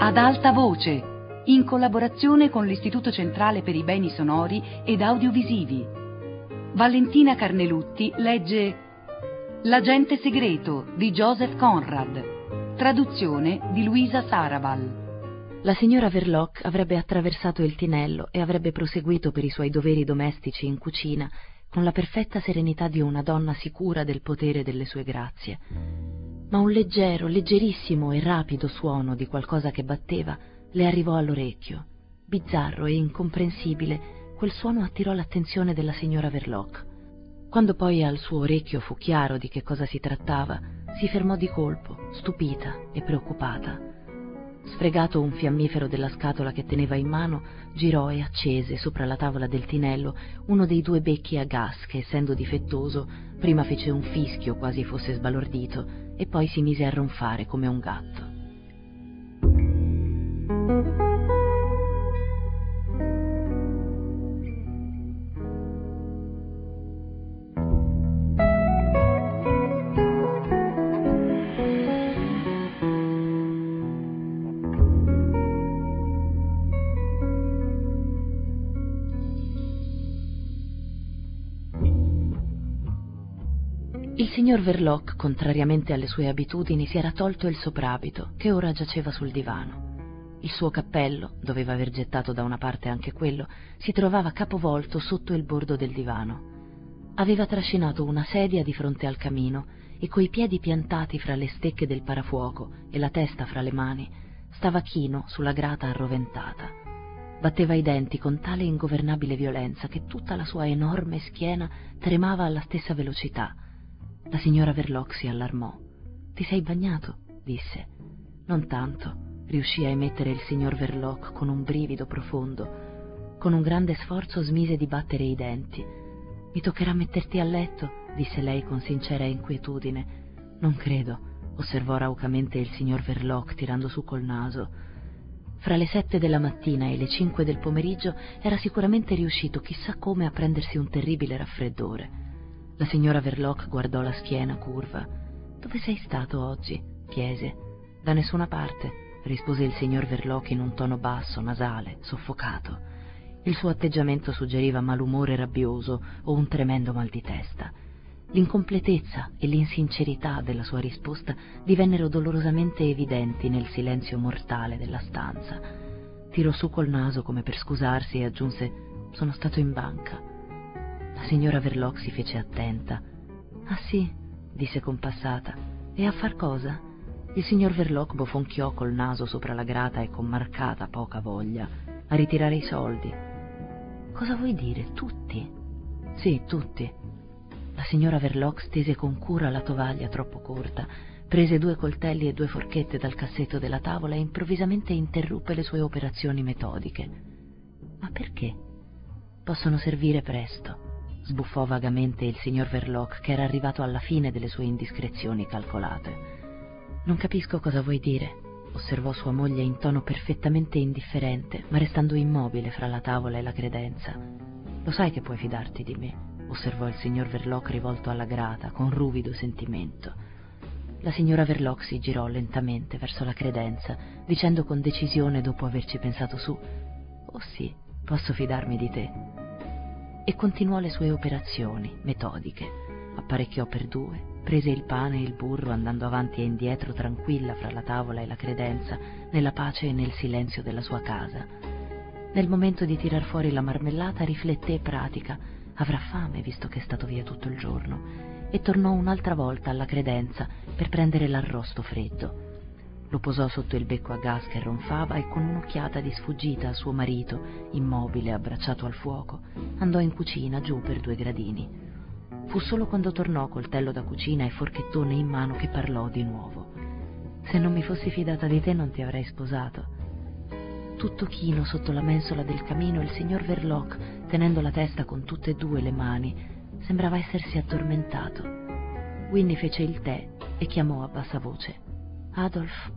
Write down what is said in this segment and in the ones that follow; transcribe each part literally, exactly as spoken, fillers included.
Ad alta voce, in collaborazione con l'Istituto Centrale per i Beni Sonori ed Audiovisivi. Valentina Carnelutti legge L'agente segreto di Joseph Conrad, traduzione di Luisa Sarabal. La signora Verloc avrebbe attraversato il tinello e avrebbe proseguito per i suoi doveri domestici in cucina con la perfetta serenità di una donna sicura del potere delle sue grazie. Ma un leggero, leggerissimo e rapido suono di qualcosa che batteva le arrivò all'orecchio. Bizzarro e incomprensibile, quel suono attirò l'attenzione della signora Verloc. Quando poi al suo orecchio fu chiaro di che cosa si trattava, si fermò di colpo, stupita e preoccupata. Sfregato un fiammifero della scatola che teneva in mano, girò e accese sopra la tavola del tinello uno dei due becchi a gas che, essendo difettoso, prima fece un fischio quasi fosse sbalordito e poi si mise a ronfare come un gatto. Il signor Verloc, contrariamente alle sue abitudini, si era tolto il soprabito, che ora giaceva sul divano. Il suo cappello, doveva aver gettato da una parte anche quello, si trovava capovolto sotto il bordo del divano. Aveva trascinato una sedia di fronte al camino e, coi piedi piantati fra le stecche del parafuoco e la testa fra le mani, stava chino sulla grata arroventata. Batteva i denti con tale ingovernabile violenza che tutta la sua enorme schiena tremava alla stessa velocità. La signora Verloc si allarmò. «Ti sei bagnato?» disse. «Non tanto», riuscì a emettere il signor Verloc con un brivido profondo. Con un grande sforzo smise di battere i denti. «Mi toccherà metterti a letto?» disse lei con sincera inquietudine. «Non credo», osservò raucamente il signor Verloc tirando su col naso. Fra le sette della mattina e le cinque del pomeriggio era sicuramente riuscito chissà come a prendersi un terribile raffreddore. La signora Verloc guardò la schiena curva. «Dove sei stato oggi?» chiese. «Da nessuna parte», rispose il signor Verloc in un tono basso, nasale, soffocato. Il suo atteggiamento suggeriva malumore rabbioso o un tremendo mal di testa. L'incompletezza e l'insincerità della sua risposta divennero dolorosamente evidenti nel silenzio mortale della stanza. Tirò su col naso come per scusarsi e aggiunse: «Sono stato in banca». La signora Verloc si fece attenta. «Ah sì?» disse compassata. «E a far cosa?» Il signor Verloc bofonchiò col naso sopra la grata e con marcata poca voglia. «A ritirare i soldi». «Cosa vuoi dire? Tutti?» «Sì, tutti». La signora Verloc stese con cura la tovaglia troppo corta, prese due coltelli e due forchette dal cassetto della tavola e improvvisamente interruppe le sue operazioni metodiche. «Ma perché?» «Possono servire presto», sbuffò vagamente il signor Verloc, che era arrivato alla fine delle sue indiscrezioni calcolate. «Non capisco cosa vuoi dire», osservò sua moglie in tono perfettamente indifferente, ma restando immobile fra la tavola e la credenza. «Lo sai che puoi fidarti di me», osservò il signor Verloc rivolto alla grata, con ruvido sentimento. La signora Verloc si girò lentamente verso la credenza, dicendo con decisione, dopo averci pensato su: «Oh sì, posso fidarmi di te», e continuò le sue operazioni metodiche. Apparecchiò per due, prese il pane e il burro andando avanti e indietro tranquilla fra la tavola e la credenza, nella pace e nel silenzio della sua casa. Nel momento di tirar fuori la marmellata rifletté pratica: avrà fame visto che è stato via tutto il giorno, e tornò un'altra volta alla credenza per prendere l'arrosto freddo. Lo posò sotto il becco a gas che ronfava e con un'occhiata di sfuggita a suo marito, immobile abbracciato al fuoco, andò in cucina giù per due gradini. Fu solo quando tornò coltello da cucina e forchettone in mano che parlò di nuovo. «Se non mi fossi fidata di te non ti avrei sposato». Tutto chino sotto la mensola del camino, il signor Verloc, tenendo la testa con tutte e due le mani, sembrava essersi addormentato. Winnie fece il tè e chiamò a bassa voce: «Adolf».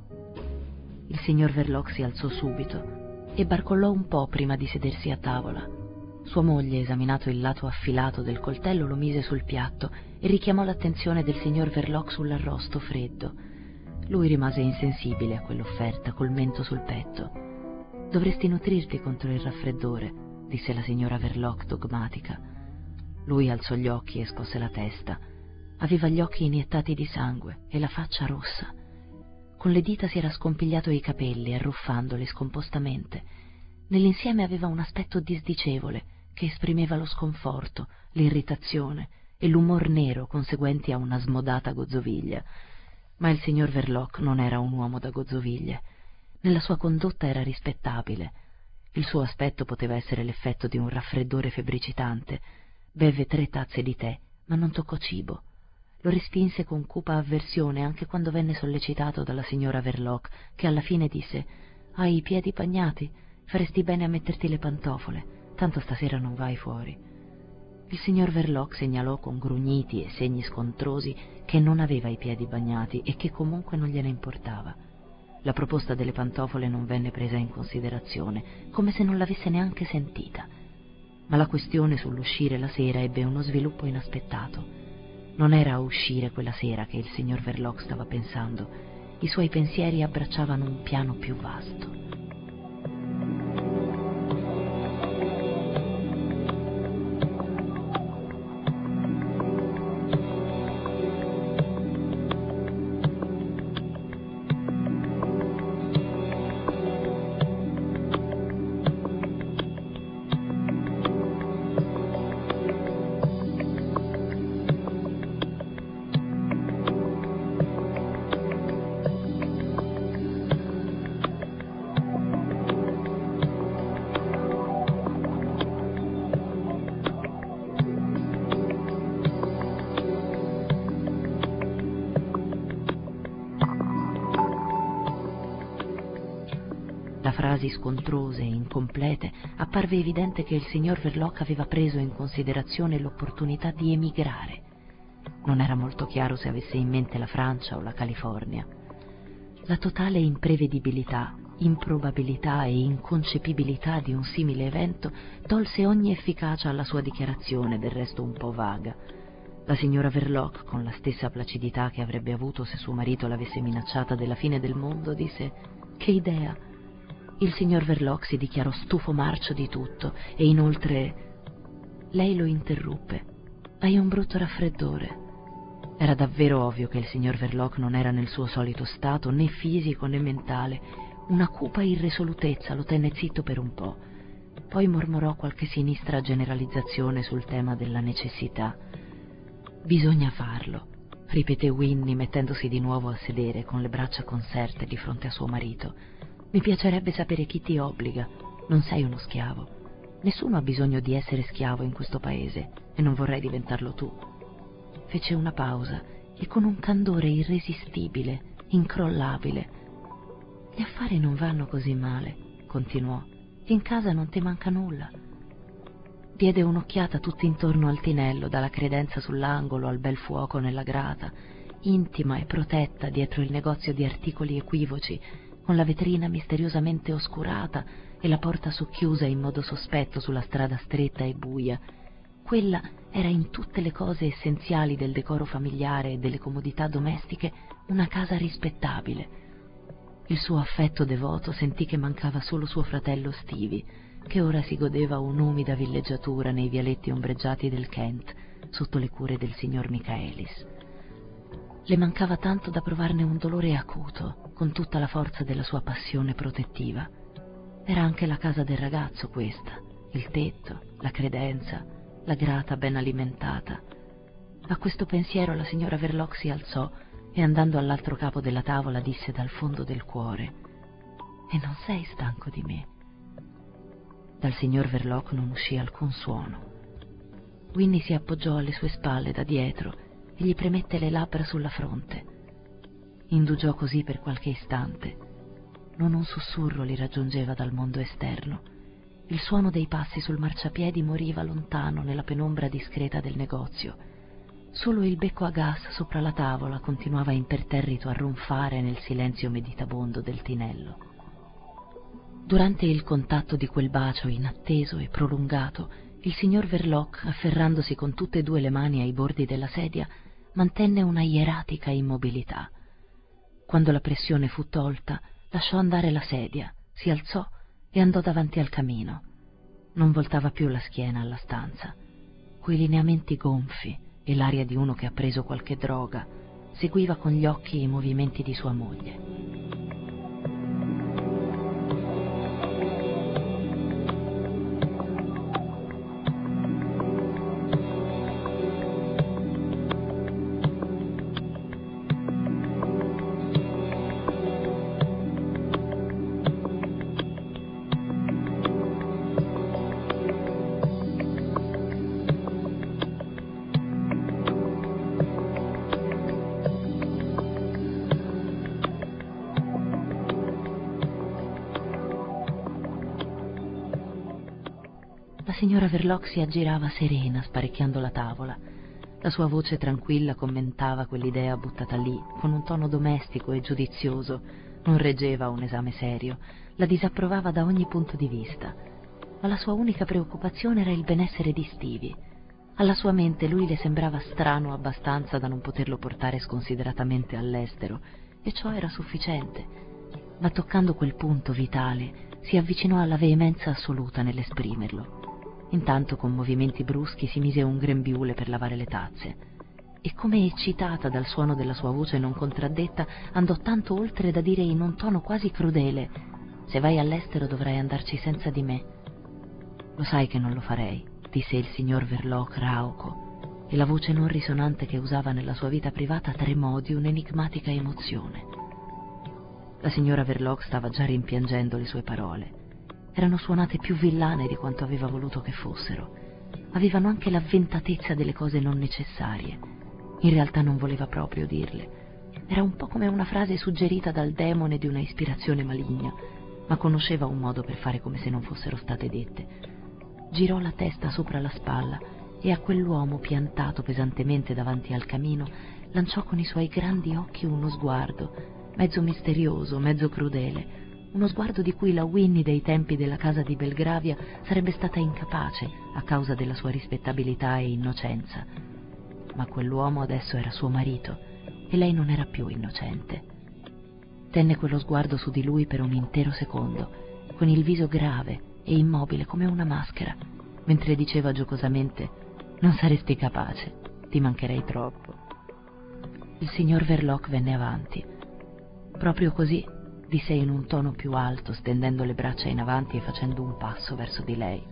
Il signor Verloc si alzò subito e barcollò un po' prima di sedersi a tavola. Sua moglie, esaminato il lato affilato del coltello, lo mise sul piatto e richiamò l'attenzione del signor Verloc sull'arrosto freddo. Lui rimase insensibile a quell'offerta, col mento sul petto. «Dovresti nutrirti contro il raffreddore», disse la signora Verloc dogmatica. Lui alzò gli occhi e scosse la testa. Aveva gli occhi iniettati di sangue e la faccia rossa. Con le dita si era scompigliato i capelli, arruffandoli scompostamente. Nell'insieme aveva un aspetto disdicevole che esprimeva lo sconforto, l'irritazione e l'umor nero conseguenti a una smodata gozzoviglia. Ma il signor Verloc non era un uomo da gozzoviglie. Nella sua condotta era rispettabile. Il suo aspetto poteva essere l'effetto di un raffreddore febbricitante. Beve tre tazze di tè, ma non toccò cibo. Lo respinse con cupa avversione anche quando venne sollecitato dalla signora Verloc, che alla fine disse: «Hai i piedi bagnati? Faresti bene a metterti le pantofole, tanto stasera non vai fuori». Il signor Verloc segnalò con grugniti e segni scontrosi che non aveva i piedi bagnati e che comunque non gliene importava. La proposta delle pantofole non venne presa in considerazione, come se non l'avesse neanche sentita. Ma la questione sull'uscire la sera ebbe uno sviluppo inaspettato. Non era a uscire quella sera che il signor Verloc stava pensando. I suoi pensieri abbracciavano un piano più vasto. Frasi scontrose e incomplete, apparve evidente che il signor Verloc aveva preso in considerazione l'opportunità di emigrare. Non era molto chiaro se avesse in mente la Francia o la California. La totale imprevedibilità, improbabilità e inconcepibilità di un simile evento tolse ogni efficacia alla sua dichiarazione, del resto un po' vaga. La signora Verloc, con la stessa placidità che avrebbe avuto se suo marito l'avesse minacciata della fine del mondo, disse: «Che idea!» Il signor Verloc si dichiarò stufo marcio di tutto e inoltre... Lei lo interruppe. «Hai un brutto raffreddore». Era davvero ovvio che il signor Verloc non era nel suo solito stato, né fisico né mentale. Una cupa irresolutezza lo tenne zitto per un po'. Poi mormorò qualche sinistra generalizzazione sul tema della necessità. «Bisogna farlo», ripeté Winnie mettendosi di nuovo a sedere con le braccia conserte di fronte a suo marito. «Mi piacerebbe sapere chi ti obbliga. Non sei uno schiavo. Nessuno ha bisogno di essere schiavo in questo paese e non vorrei diventarlo tu». Fece una pausa e con un candore irresistibile, incrollabile: «Gli affari non vanno così male», continuò. «In casa non ti manca nulla». Diede un'occhiata tutto intorno al tinello, dalla credenza sull'angolo al bel fuoco nella grata, intima e protetta dietro il negozio di articoli equivoci, con la vetrina misteriosamente oscurata e la porta socchiusa in modo sospetto sulla strada stretta e buia. Quella era in tutte le cose essenziali del decoro familiare e delle comodità domestiche una casa rispettabile. Il suo affetto devoto sentì che mancava solo suo fratello Stevie, che ora si godeva un'umida villeggiatura nei vialetti ombreggiati del Kent, sotto le cure del signor Michaelis. Le mancava tanto da provarne un dolore acuto, con tutta la forza della sua passione protettiva. Era anche la casa del ragazzo questa, il tetto, la credenza, la grata ben alimentata. A questo pensiero la signora Verloc si alzò e, andando all'altro capo della tavola, disse dal fondo del cuore: «E non sei stanco di me?» Dal signor Verloc non uscì alcun suono. Winnie si appoggiò alle sue spalle da dietro e gli premette le labbra sulla fronte. Indugiò così per qualche istante. Non un sussurro li raggiungeva dal mondo esterno. Il suono dei passi sul marciapiedi moriva lontano nella penombra discreta del negozio. Solo il becco a gas sopra la tavola continuava imperterrito a ronfare nel silenzio meditabondo del tinello. Durante il contatto di quel bacio inatteso e prolungato, il signor Verloc, afferrandosi con tutte e due le mani ai bordi della sedia, mantenne una ieratica immobilità. Quando la pressione fu tolta, lasciò andare la sedia, si alzò e andò davanti al camino. Non voltava più la schiena alla stanza. Coi lineamenti gonfi e l'aria di uno che ha preso qualche droga, seguiva con gli occhi i movimenti di sua moglie. La signora Verloc si aggirava serena, sparecchiando la tavola. La sua voce tranquilla commentava quell'idea buttata lì, con un tono domestico e giudizioso. Non reggeva un esame serio, la disapprovava da ogni punto di vista. Ma la sua unica preoccupazione era il benessere di Stevie. Alla sua mente lui le sembrava strano abbastanza da non poterlo portare sconsideratamente all'estero, e ciò era sufficiente. Ma toccando quel punto vitale, si avvicinò alla veemenza assoluta nell'esprimerlo. Intanto con movimenti bruschi si mise un grembiule per lavare le tazze e, come eccitata dal suono della sua voce non contraddetta, andò tanto oltre da dire in un tono quasi crudele: «Se vai all'estero dovrai andarci senza di me». «Lo sai che non lo farei», disse il signor Verloc rauco, e la voce non risonante che usava nella sua vita privata tremò di un'enigmatica emozione. La signora Verloc stava già rimpiangendo le sue parole. Erano suonate più villane di quanto aveva voluto che fossero. Avevano anche l'avventatezza delle cose non necessarie. In realtà non voleva proprio dirle. Era un po' come una frase suggerita dal demone di una ispirazione maligna, ma conosceva un modo per fare come se non fossero state dette. Girò la testa sopra la spalla e a quell'uomo piantato pesantemente davanti al camino lanciò con i suoi grandi occhi uno sguardo, mezzo misterioso, mezzo crudele, uno sguardo di cui la Winnie dei tempi della casa di Belgravia sarebbe stata incapace a causa della sua rispettabilità e innocenza. Ma quell'uomo adesso era suo marito e lei non era più innocente. Tenne quello sguardo su di lui per un intero secondo, con il viso grave e immobile come una maschera, mentre diceva giocosamente: «Non saresti capace, ti mancherei troppo». Il signor Verloc venne avanti. «Proprio così», disse in un tono più alto, stendendo le braccia in avanti e facendo un passo verso di lei.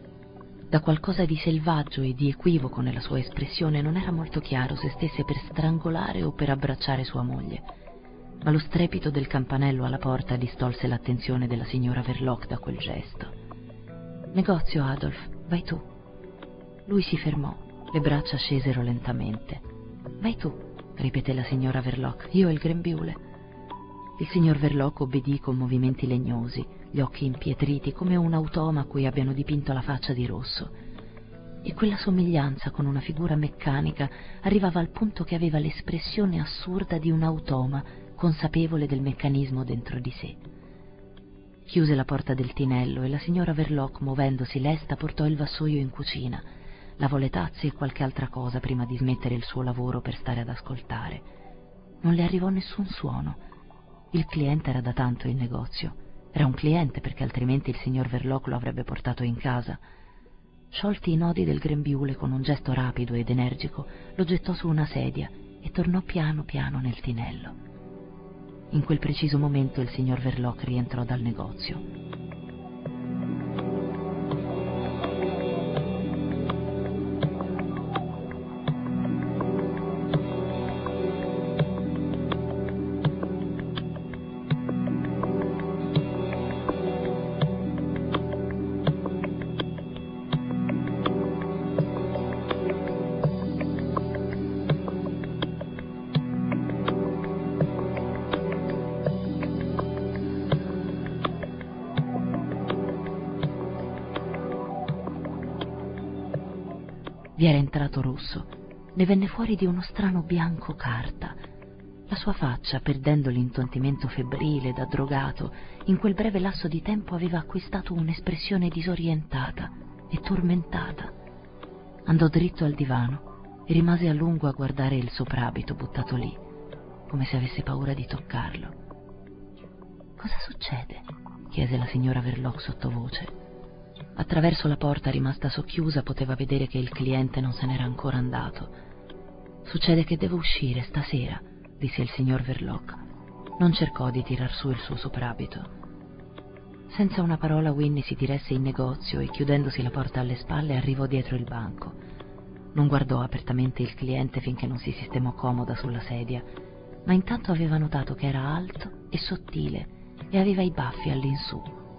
Da qualcosa di selvaggio e di equivoco nella sua espressione non era molto chiaro se stesse per strangolare o per abbracciare sua moglie, ma lo strepito del campanello alla porta distolse l'attenzione della signora Verloc da quel gesto. «Negozio, Adolf, vai tu». Lui si fermò, le braccia scesero lentamente. «Vai tu», ripeté la signora Verloc, «io ho il grembiule». Il signor Verloc obbedì con movimenti legnosi, gli occhi impietriti come un automa a cui abbiano dipinto la faccia di rosso. E quella somiglianza con una figura meccanica arrivava al punto che aveva l'espressione assurda di un automa consapevole del meccanismo dentro di sé. Chiuse la porta del tinello e la signora Verloc, muovendosi lesta, portò il vassoio in cucina, lavò le tazze e qualche altra cosa prima di smettere il suo lavoro per stare ad ascoltare. Non le arrivò nessun suono. Il cliente era da tanto in negozio. Era un cliente perché altrimenti il signor Verloc lo avrebbe portato in casa. Sciolti i nodi del grembiule con un gesto rapido ed energico, lo gettò su una sedia e tornò piano piano nel tinello. In quel preciso momento il signor Verloc rientrò dal negozio. Vi era entrato rosso, ne venne fuori di uno strano bianco carta. La sua faccia, perdendo l'intontimento febbrile da drogato, in quel breve lasso di tempo aveva acquistato un'espressione disorientata e tormentata. Andò dritto al divano e rimase a lungo a guardare il soprabito buttato lì. come se avesse paura di toccarlo. «Cosa succede?» chiese la signora Verloc sottovoce. Attraverso la porta rimasta socchiusa poteva vedere che il cliente non se n'era ancora andato. «Succede che devo uscire stasera», disse il signor Verloc. Non cercò di tirar su il suo soprabito. Senza una parola Winnie si diresse in negozio e, chiudendosi la porta alle spalle, arrivò dietro il banco. Non guardò apertamente il cliente finché non si sistemò comoda sulla sedia, ma intanto aveva notato che era alto e sottile e aveva i baffi all'insù.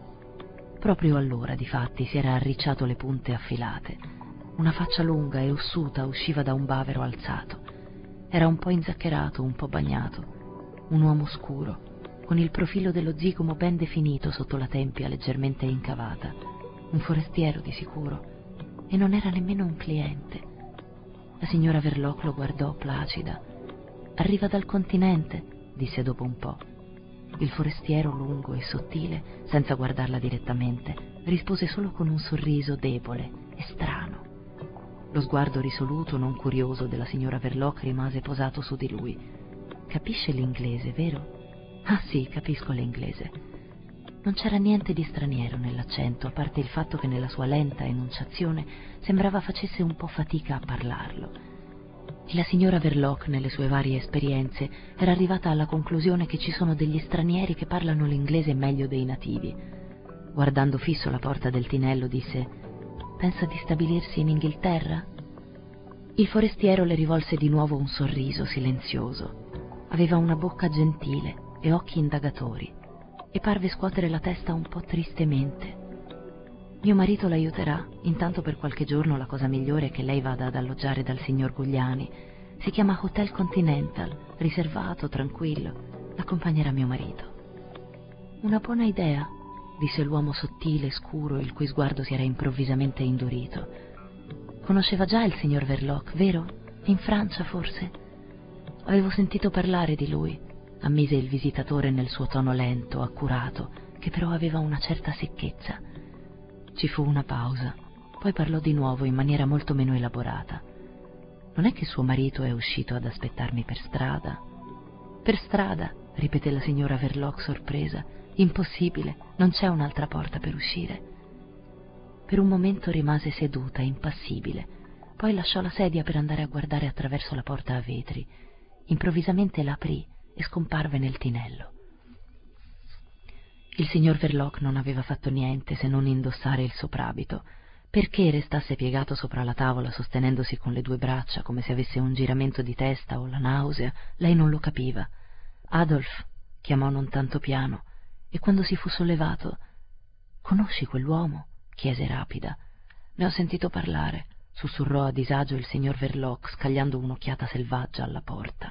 Proprio allora, difatti, si era arricciato le punte affilate. Una faccia lunga e ossuta usciva da un bavero alzato. Era un po' inzaccherato, un po' bagnato. Un uomo scuro, con il profilo dello zigomo ben definito sotto la tempia leggermente incavata. Un forestiero di sicuro. E non era nemmeno un cliente. La signora Verloc lo guardò placida. «Arriva dal continente», disse dopo un po'. Il forestiero, lungo e sottile, senza guardarla direttamente, rispose solo con un sorriso debole e strano. Lo sguardo risoluto, non curioso, della signora Verloc rimase posato su di lui. «Capisce l'inglese, vero?» «Ah sì, capisco l'inglese». Non c'era niente di straniero nell'accento, a parte il fatto che nella sua lenta enunciazione sembrava facesse un po' fatica a parlarlo. E la signora Verloc, nelle sue varie esperienze, era arrivata alla conclusione che ci sono degli stranieri che parlano l'inglese meglio dei nativi. Guardando fisso la porta del tinello, disse: «Pensa di stabilirsi in Inghilterra?» Il forestiero le rivolse di nuovo un sorriso silenzioso. Aveva una bocca gentile e occhi indagatori, e parve scuotere la testa un po' tristemente. «Mio marito l'aiuterà. Intanto per qualche giorno la cosa migliore è che lei vada ad alloggiare dal signor Gugliani. Si chiama Hotel Continental, riservato, tranquillo. L'accompagnerà mio marito». «Una buona idea», disse l'uomo sottile e scuro, il cui sguardo si era improvvisamente indurito. «Conosceva già il signor Verloc, vero? In Francia, forse?» «Avevo sentito parlare di lui», ammise il visitatore nel suo tono lento, accurato, che però aveva una certa secchezza. Ci fu una pausa, poi parlò di nuovo in maniera molto meno elaborata. «Non è che suo marito è uscito ad aspettarmi per strada?» «Per strada?» ripeté la signora Verloc sorpresa. «Impossibile, non c'è un'altra porta per uscire». Per un momento rimase seduta, impassibile, poi lasciò la sedia per andare a guardare attraverso la porta a vetri. Improvvisamente l'aprì e scomparve nel tinello. Il signor Verloc non aveva fatto niente se non indossare il soprabito. Perché restasse piegato sopra la tavola sostenendosi con le due braccia come se avesse un giramento di testa o la nausea, lei non lo capiva. «Adolf», chiamò non tanto piano, e quando si fu sollevato: «Conosci quell'uomo?» chiese rapida. «Ne ho sentito parlare», sussurrò a disagio il signor Verloc, scagliando un'occhiata selvaggia alla porta.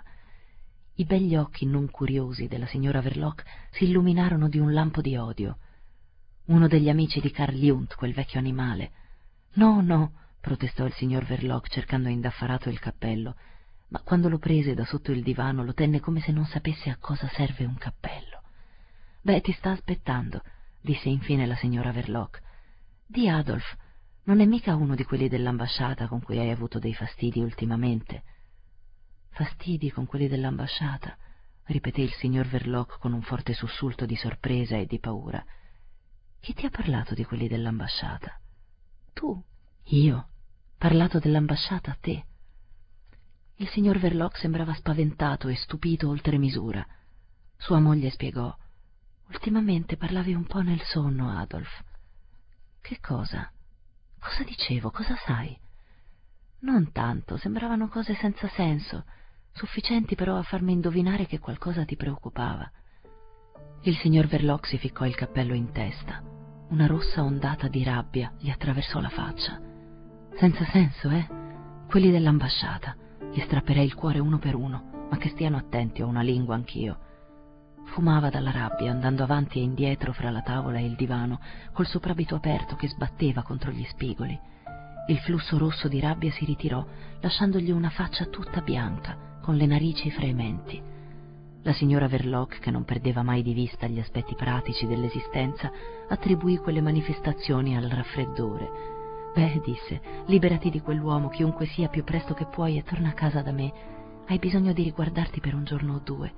I begli occhi non curiosi della signora Verloc si illuminarono di un lampo di odio. «Uno degli amici di Carl Jung, quel vecchio animale». «No, no», protestò il signor Verloc cercando indaffarato il cappello, ma quando lo prese da sotto il divano lo tenne come se non sapesse a cosa serve un cappello. «Beh, ti sta aspettando», disse infine la signora Verloc. «Di Adolf, non è mica uno di quelli dell'ambasciata con cui hai avuto dei fastidi ultimamente?» «Fastidi con quelli dell'ambasciata?» ripeté il signor Verloc con un forte sussulto di sorpresa e di paura. «Chi ti ha parlato di quelli dell'ambasciata?» «Tu». «Io? Parlato dell'ambasciata a te?» Il signor Verloc sembrava spaventato e stupito oltre misura. Sua moglie spiegò: «Ultimamente parlavi un po' nel sonno, Adolf». «Che cosa? Cosa dicevo? Cosa sai?» «Non tanto, sembravano cose senza senso, sufficienti però a farmi indovinare che qualcosa ti preoccupava». Il signor Verloc si ficcò il cappello in testa. Una rossa ondata di rabbia gli attraversò la faccia. «Senza senso, eh? Quelli dell'ambasciata. Gli strapperei il cuore uno per uno, ma che stiano attenti, ho una lingua anch'io». Fumava dalla rabbia, andando avanti e indietro fra la tavola e il divano, col soprabito aperto che sbatteva contro gli spigoli. Il flusso rosso di rabbia si ritirò, lasciandogli una faccia tutta bianca, con le narici frementi. La signora Verloc, che non perdeva mai di vista gli aspetti pratici dell'esistenza, attribuì quelle manifestazioni al raffreddore. «Beh», disse, «liberati di quell'uomo, chiunque sia, più presto che puoi, e torna a casa da me. Hai bisogno di riguardarti per un giorno o due.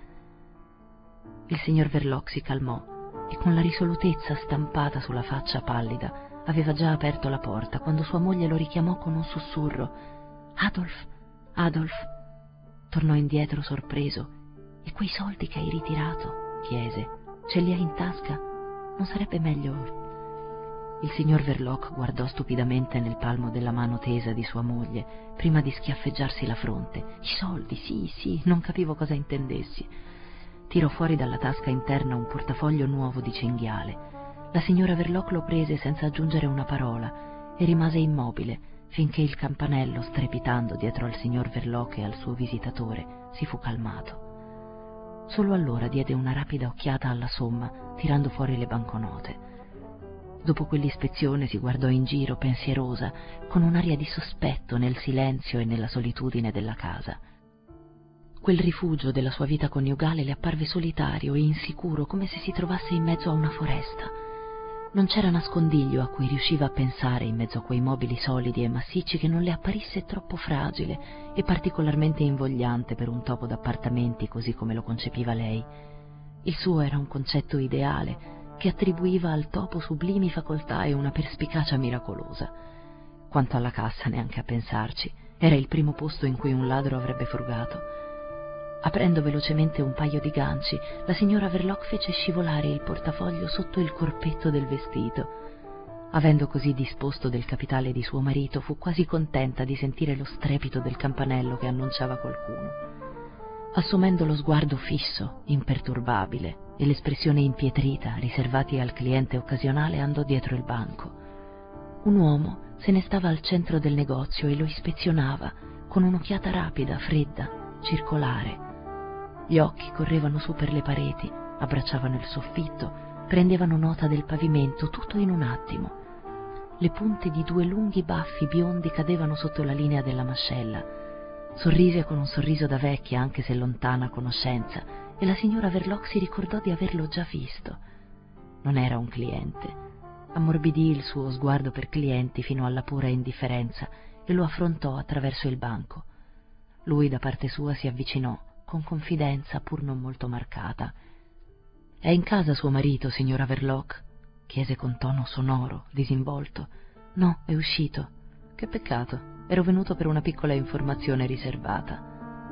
Il signor Verloc si calmò e con la risolutezza stampata sulla faccia pallida aveva già aperto la porta quando sua moglie lo richiamò con un sussurro. Adolf, Adolf. Tornò indietro sorpreso. E quei soldi che hai ritirato? Chiese. Ce li hai in tasca? Non sarebbe meglio... Il signor Verloc guardò stupidamente nel palmo della mano tesa di sua moglie, prima di schiaffeggiarsi la fronte. I soldi, sì, sì, non capivo cosa intendessi. Tirò fuori dalla tasca interna un portafoglio nuovo di cinghiale. La signora Verloc lo prese senza aggiungere una parola e rimase immobile finché il campanello, strepitando dietro al signor Verloc e al suo visitatore, si fu calmato. Solo allora diede una rapida occhiata alla somma, tirando fuori le banconote. Dopo quell'ispezione si guardò in giro pensierosa, con un'aria di sospetto nel silenzio e nella solitudine della casa. Quel rifugio della sua vita coniugale le apparve solitario e insicuro, come se si trovasse in mezzo a una foresta. Non c'era nascondiglio a cui riusciva a pensare in mezzo a quei mobili solidi e massicci che non le apparisse troppo fragile e particolarmente invogliante per un topo d'appartamenti così come lo concepiva lei. Il suo era un concetto ideale che attribuiva al topo sublimi facoltà e una perspicacia miracolosa. Quanto alla cassa, neanche a pensarci, era il primo posto in cui un ladro avrebbe frugato. Aprendo velocemente un paio di ganci, la signora Verloc fece scivolare il portafoglio sotto il corpetto del vestito. Avendo così disposto del capitale di suo marito, fu quasi contenta di sentire lo strepito del campanello che annunciava qualcuno. Assumendo lo sguardo fisso, imperturbabile, e l'espressione impietrita riservati al cliente occasionale, andò dietro il banco. Un uomo se ne stava al centro del negozio e lo ispezionava con un'occhiata rapida, fredda, circolare. Gli occhi correvano su per le pareti, abbracciavano il soffitto, prendevano nota del pavimento, tutto in un attimo. Le punte di due lunghi baffi biondi cadevano sotto la linea della mascella. Sorrise con un sorriso da vecchia, anche se lontana conoscenza, e la signora Verloc si ricordò di averlo già visto. Non era un cliente. Ammorbidì il suo sguardo per clienti fino alla pura indifferenza e lo affrontò attraverso il banco. Lui da parte sua si avvicinò, con confidenza pur non molto marcata. «È in casa suo marito, signora Verloc?» chiese con tono sonoro, disinvolto. «No, è uscito». «Che peccato. Ero venuto per una piccola informazione riservata».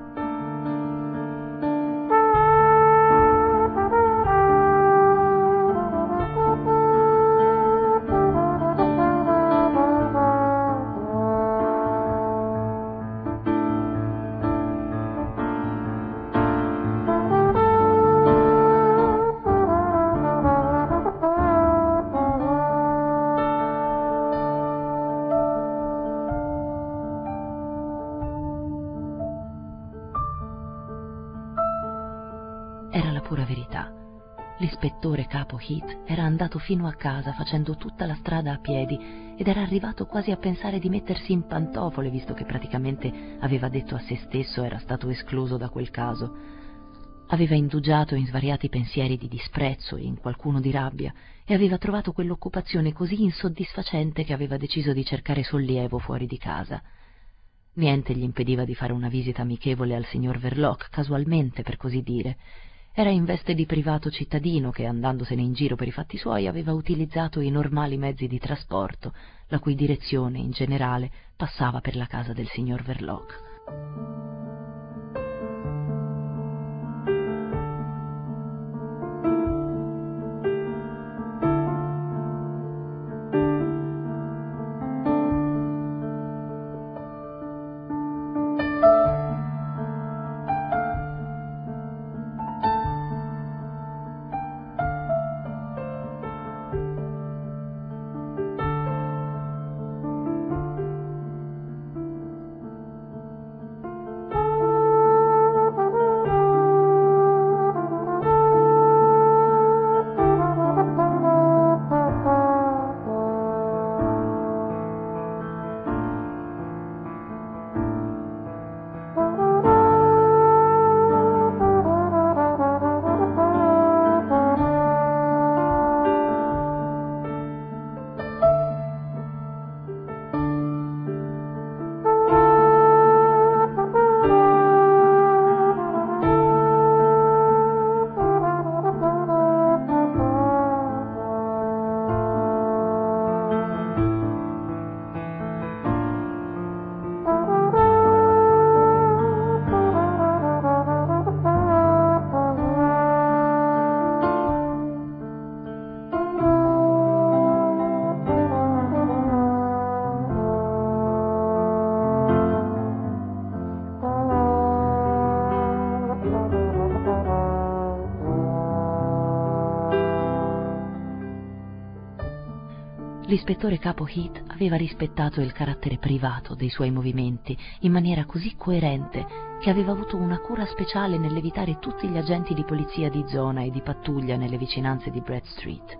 Era la pura verità. L'ispettore capo Heath era andato fino a casa facendo tutta la strada a piedi ed era arrivato quasi a pensare di mettersi in pantofole, visto che praticamente aveva detto a se stesso era stato escluso da quel caso. Aveva indugiato in svariati pensieri di disprezzo e in qualcuno di rabbia e aveva trovato quell'occupazione così insoddisfacente che aveva deciso di cercare sollievo fuori di casa. Niente gli impediva di fare una visita amichevole al signor Verloc, casualmente per così dire. Era in veste di privato cittadino che, andandosene in giro per i fatti suoi, aveva utilizzato i normali mezzi di trasporto, la cui direzione, in generale, passava per la casa del signor Verloc. l'ispettore capo Heath aveva rispettato il carattere privato dei suoi movimenti in maniera così coerente che aveva avuto una cura speciale nell'evitare tutti gli agenti di polizia di zona e di pattuglia nelle vicinanze di Brett Street.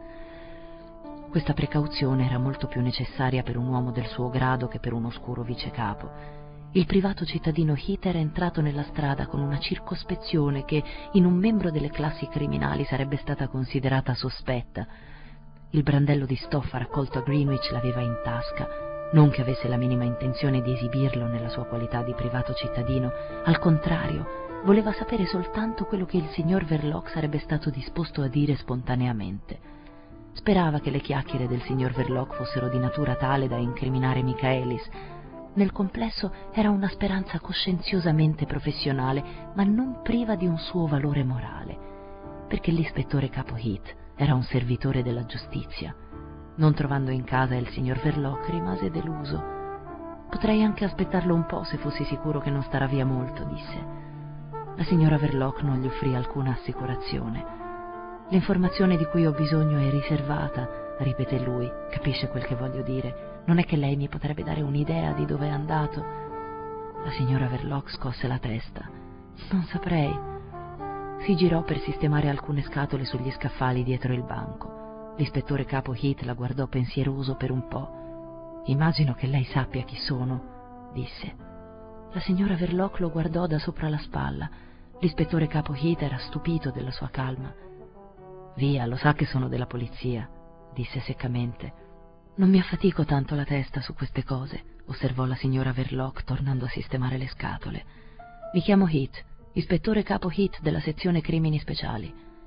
Questa precauzione era molto più necessaria per un uomo del suo grado che per un oscuro vicecapo. Il privato cittadino Heath era entrato nella strada con una circospezione che in un membro delle classi criminali sarebbe stata considerata sospetta. Il brandello di stoffa raccolto a Greenwich l'aveva in tasca, non che avesse la minima intenzione di esibirlo nella sua qualità di privato cittadino, al contrario, voleva sapere soltanto quello che il signor Verloc sarebbe stato disposto a dire spontaneamente. Sperava che le chiacchiere del signor Verloc fossero di natura tale da incriminare Michaelis. Nel complesso era una speranza coscienziosamente professionale, ma non priva di un suo valore morale, perché l'ispettore capo Heath era un servitore della giustizia. Non trovando in casa il signor Verloc, rimase deluso. «Potrei anche aspettarlo un po' se fossi sicuro che non starà via molto», disse. La signora Verloc non gli offrì alcuna assicurazione. «L'informazione di cui ho bisogno è riservata», ripeté lui. «Capisce quel che voglio dire? Non è che lei mi potrebbe dare un'idea di dove è andato?» La signora Verloc scosse la testa. «Non saprei». Si girò per sistemare alcune scatole sugli scaffali dietro il banco. L'ispettore capo Heath la guardò pensieroso per un po'. «Immagino che lei sappia chi sono», disse. La signora Verloc lo guardò da sopra la spalla. L'ispettore capo Heath era stupito della sua calma. «Via, lo sa che sono della polizia», disse seccamente. «Non mi affatico tanto la testa su queste cose», osservò la signora Verloc tornando a sistemare le scatole. «Mi chiamo Heath, ispettore capo Heath della sezione crimini speciali».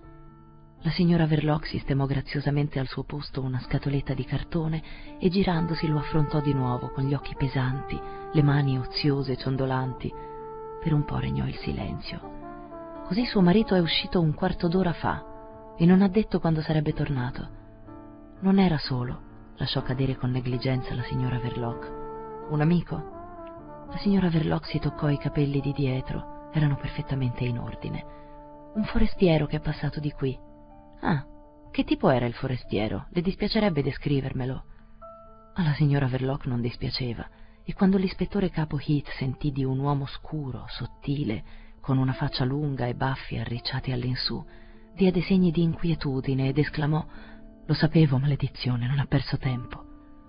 La signora Verloc sistemò graziosamente al suo posto una scatoletta di cartone e girandosi lo affrontò di nuovo con gli occhi pesanti, le mani oziose e ciondolanti. Per un po' regnò il silenzio. «Così suo marito è uscito un quarto d'ora fa e non ha detto quando sarebbe tornato». «Non era solo», lasciò cadere con negligenza la signora Verloc. «Un amico?» La signora Verloc si toccò i capelli di dietro, erano perfettamente in ordine. «Un forestiero che è passato di qui». «Ah, che tipo era il forestiero? Le dispiacerebbe descrivermelo?» Alla signora Verloc non dispiaceva, e quando l'ispettore capo Heath sentì di un uomo scuro, sottile, con una faccia lunga e baffi arricciati all'insù, diede segni di inquietudine ed esclamò: «Lo sapevo, maledizione, non ha perso tempo».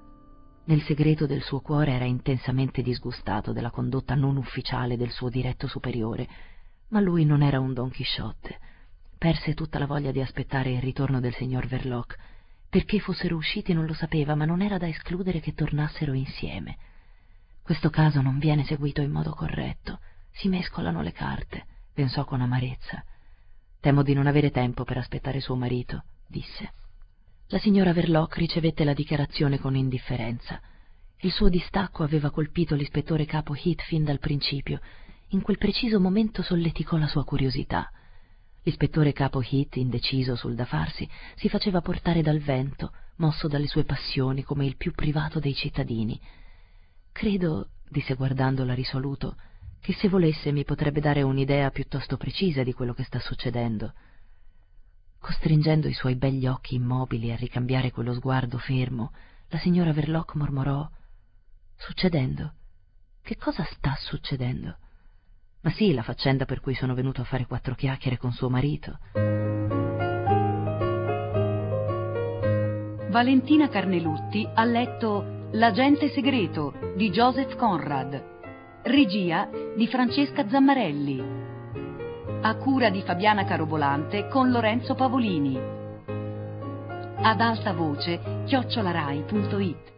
Nel segreto del suo cuore era intensamente disgustato della condotta non ufficiale del suo diretto superiore, ma lui non era un Don Chisciotte. Perse tutta la voglia di aspettare il ritorno del signor Verloc. Perché fossero usciti non lo sapeva, ma non era da escludere che tornassero insieme. Questo caso non viene seguito in modo corretto, si mescolano le carte, pensò con amarezza. «Temo di non avere tempo per aspettare suo marito», disse. La signora Verloc ricevette la dichiarazione con indifferenza. Il suo distacco aveva colpito l'ispettore capo Heath fin dal principio. In quel preciso momento solleticò la sua curiosità. L'ispettore capo Heath, indeciso sul da farsi, si faceva portare dal vento, mosso dalle sue passioni come il più privato dei cittadini. «Credo», disse guardandola risoluto, «che se volesse mi potrebbe dare un'idea piuttosto precisa di quello che sta succedendo». Costringendo i suoi begli occhi immobili a ricambiare quello sguardo fermo, la signora Verloc mormorò: «Succedendo? Che cosa sta succedendo?» «Ma sì, la faccenda per cui sono venuto a fare quattro chiacchiere con suo marito». Valentina Carnelutti ha letto L'agente segreto di Joseph Conrad, regia di Francesca Zammarelli, a cura di Fabiana Carobolante con Lorenzo Pavolini, ad alta voce chiocciolarai punto it.